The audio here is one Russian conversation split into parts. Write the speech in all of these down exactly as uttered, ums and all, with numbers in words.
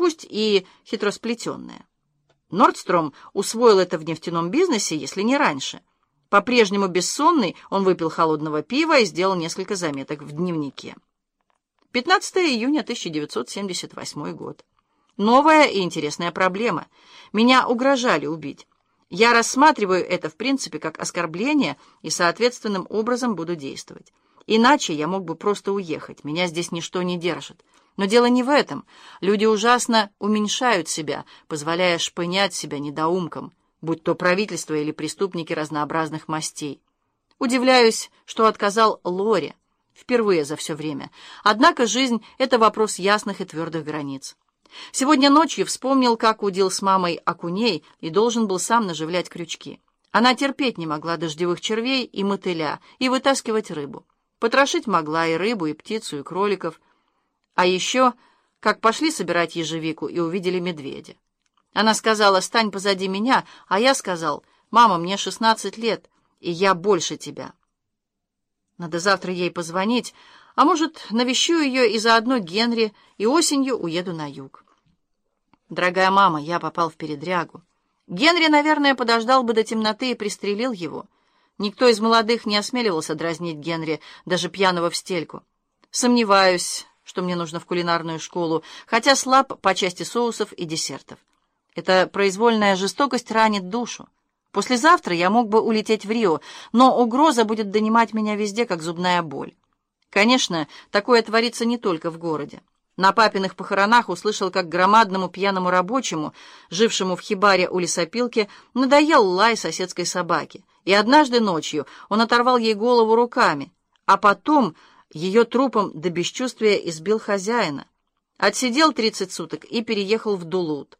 пусть и хитросплетенное. Нордстром усвоил это в нефтяном бизнесе, если не раньше. По-прежнему бессонный, он выпил холодного пива и сделал несколько заметок в дневнике. пятнадцатое июня тысяча девятьсот семьдесят восьмой год. Новая и интересная проблема. Меня угрожали убить. Я рассматриваю это, в принципе, как оскорбление и соответственным образом буду действовать. Иначе я мог бы просто уехать. Меня здесь ничто не держит. Но дело не в этом. Люди ужасно уменьшают себя, позволяя шпынять себя недоумкам, будь то правительство или преступники разнообразных мастей. Удивляюсь, что отказал Лоре. Впервые за все время. Однако жизнь — это вопрос ясных и твердых границ. Сегодня ночью вспомнил, как удил с мамой окуней и должен был сам наживлять крючки. Она терпеть не могла дождевых червей и мотыля и вытаскивать рыбу. Потрошить могла и рыбу, и птицу, и кроликов. А еще, как пошли собирать ежевику и увидели медведя. Она сказала: «Стань позади меня», а я сказал: «Мама, мне шестнадцать лет, и я больше тебя». Надо завтра ей позвонить, а может, навещу ее и заодно Генри, и осенью уеду на юг. Дорогая мама, я попал в передрягу. Генри, наверное, подождал бы до темноты и пристрелил его. Никто из молодых не осмеливался дразнить Генри, даже пьяного в стельку. Сомневаюсь, что мне нужно в кулинарную школу, хотя слаб по части соусов и десертов. Эта произвольная жестокость ранит душу. Послезавтра я мог бы улететь в Рио, но угроза будет донимать меня везде, как зубная боль. Конечно, такое творится не только в городе. На папиных похоронах услышал, как громадному пьяному рабочему, жившему в хибаре у лесопилки, надоел лай соседской собаки, и однажды ночью он оторвал ей голову руками, а потом ее трупом до бесчувствия избил хозяина. Отсидел тридцать суток и переехал в Дулут.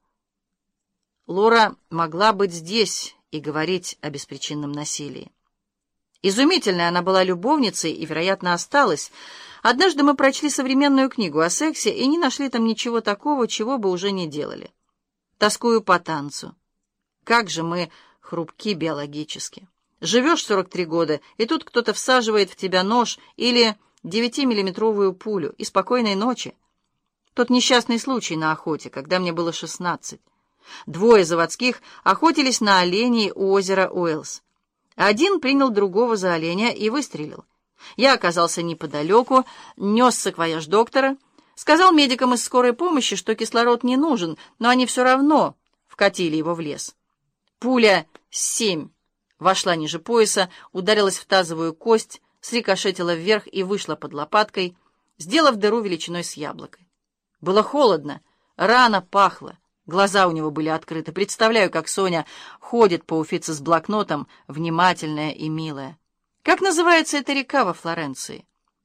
Лора могла быть здесь и говорить о беспричинном насилии. Изумительная она была любовницей и, вероятно, осталась. Однажды мы прочли современную книгу о сексе и не нашли там ничего такого, чего бы уже не делали. Тоскую по танцу. Как же мы хрупки биологически. Живешь сорок три года, и тут кто-то всаживает в тебя нож или девятимиллиметровую пулю, и спокойной ночи. Тот несчастный случай на охоте, когда мне было шестнадцать. Двое заводских охотились на оленей у озера Уэллс. Один принял другого за оленя и выстрелил. Я оказался неподалеку, нес саквояж доктора, сказал медикам из скорой помощи, что кислород не нужен, но они все равно вкатили его в лес. Пуля семь вошла ниже пояса, ударилась в тазовую кость, срикошетила вверх и вышла под лопаткой, сделав дыру величиной с яблокой. Было холодно, рана пахла. Глаза у него были открыты. Представляю, как Соня ходит по Уффици с блокнотом, внимательная и милая. Как называется эта река во Флоренции?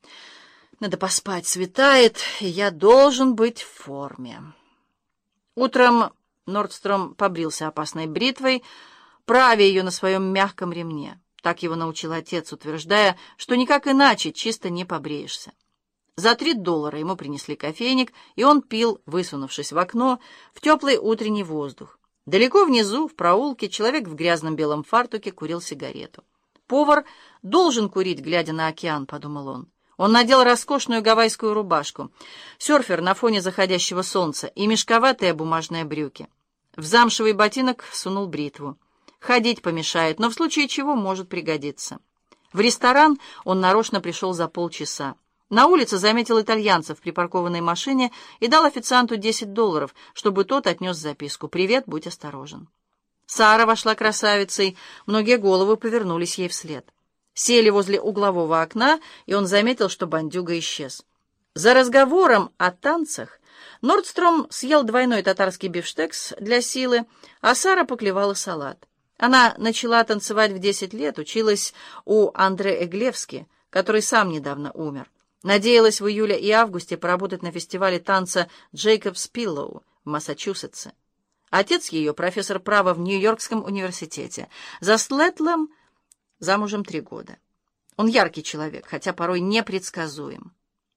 Надо поспать, светает, и я должен быть в форме. Утром Нордстром побрился опасной бритвой, правя ее на своем мягком ремне. Так его научил отец, утверждая, что никак иначе чисто не побреешься. За три доллара ему принесли кофейник, и он пил, высунувшись в окно, в теплый утренний воздух. Далеко внизу, в проулке, человек в грязном белом фартуке курил сигарету. «Повар должен курить, глядя на океан», — подумал он. Он надел роскошную гавайскую рубашку, серфер на фоне заходящего солнца и мешковатые бумажные брюки. В замшевый ботинок сунул бритву. Ходить помешает, но в случае чего может пригодиться. В ресторан он нарочно пришел за полчаса. На улице заметил итальянца в припаркованной машине и дал официанту десять долларов, чтобы тот отнес записку: «Привет, будь осторожен». Сара вошла красавицей, многие головы повернулись ей вслед. Сели возле углового окна, и он заметил, что бандюга исчез. За разговором о танцах Нордстром съел двойной татарский бифштекс для силы, а Сара поклевала салат. Она начала танцевать в десять лет, училась у Андре Эглевски, который сам недавно умер. Надеялась в июле и августе поработать на фестивале танца Джейкобс Пиллоу в Массачусетсе. Отец ее профессор права в Нью-Йоркском университете. За Слетлом замужем три года. Он яркий человек, хотя порой непредсказуем.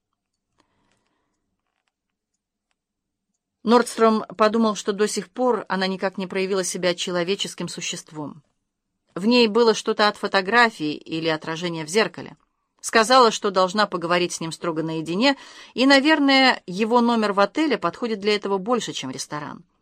Нордстром подумал, что до сих пор она никак не проявила себя человеческим существом. В ней было что-то от фотографии или отражения в зеркале. Сказала, что должна поговорить с ним строго наедине, и, наверное, его номер в отеле подходит для этого больше, чем ресторан.